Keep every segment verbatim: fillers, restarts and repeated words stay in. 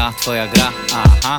gra, twoja gra, aha.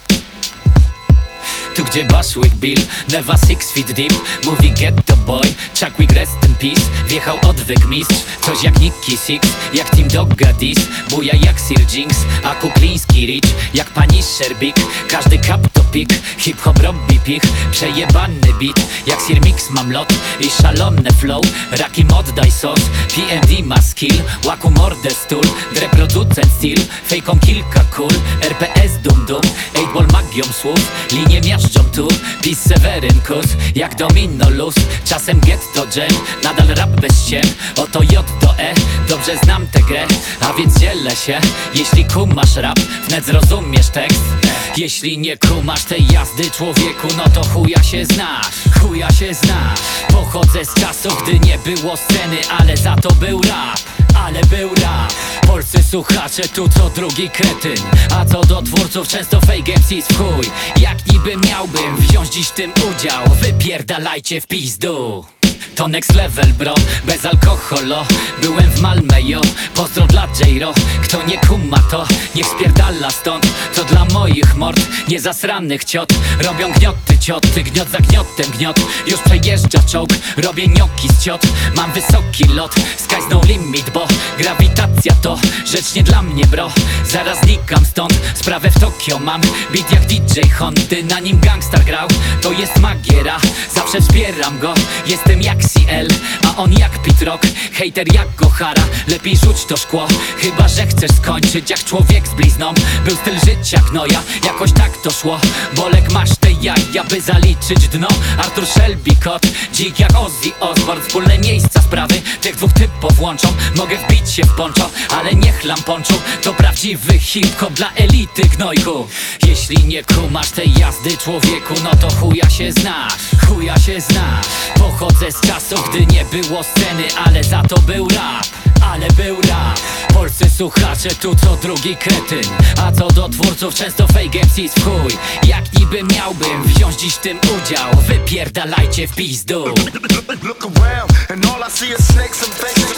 Tu gdzie Bushwick Bill, Neva Six Feet Deep mówi get the boy, Chuckwick rest in peace. Wjechał odwyk mistrz, coś jak Nicky Six, jak Team Dogga Dis. Buja jak Sir Jinx, a Kukliński Rich, jak Punisher Big. Każdy kap to pik, hip-hop robi pich. Przejebany beat, jak Sir Mix mam lot i szalone flow. Rakim oddaj sos, P M D ma skill. Łaku mordę stul, dre producent styl. Fejkom kilka kul, R P S dum dum. eight ball magią słów, linie miażdżą tu. Pis Seweryn kus, jak domino luz. Czasem get to jam, nadal rap bez ściem. Oto J do E, dobrze znam tę grę. A więc dzielę się, jeśli kumasz rap, wnet zrozumiesz tekst. Jeśli nie kumasz tej jazdy człowieku, no to chuja się znasz, chuja się znasz. Pochodzę z czasów, gdy nie było sceny, ale za to był rap, ale był rap. Polscy słuchacze tu co drugi kretyn, a co do twórców często fake M Cs w chuj. Jak niby miałbym wziąć dziś w tym udział, wypierdalajcie w pizdu. To next level bro, bez alkoholo. Byłem w Malmö yo, pozdro dla J-Ro. Kto nie kuma to, niech spierdala stąd. To dla moich mord, niezasranych ciot. Robią gnioty cioty, gniot za gniotem gniot. Już przejeżdża czołg, robię gnioki z ciot. Mam wysoki lot, sky's no limit, bo grawitacja to rzecz nie dla mnie bro. Zaraz znikam stąd, sprawę w Tokio mam. Beat jak D J Hondy, na nim Gangstar grał. To jest magiera, zawsze wspieram go. Jestem jak C L, a on jak Pit Rock. Hater jak Gohara, lepiej rzuć to szkło. Chyba że chcesz skończyć jak człowiek z blizną. Był styl życia gnoja, jakoś tak to szło. Bolek masz te jaja, by zaliczyć dno. Arthur Shelby kot, dzik jak Ozzy Osbourne. Wspólne miejsca sprawy, tych dwóch typów łączą. Mogę wbić się w poncho, ale nie chlam ponczu. To prawdziwy hip-hop dla elity gnojku. Jeśli nie kumasz tej jazdy człowieku, no to chuja się znasz, chuja się znasz. Pochodzę z czasów, gdy nie było sceny, ale za to był rap, ale był rap. Polscy słuchacze tu co drugi kretyn, a co do twórców często fake M Cs w chuj. Jak niby miałbym wziąć dziś w tym udział, wypierdalajcie w pizdu. Look around and all I see is snakes and fakes.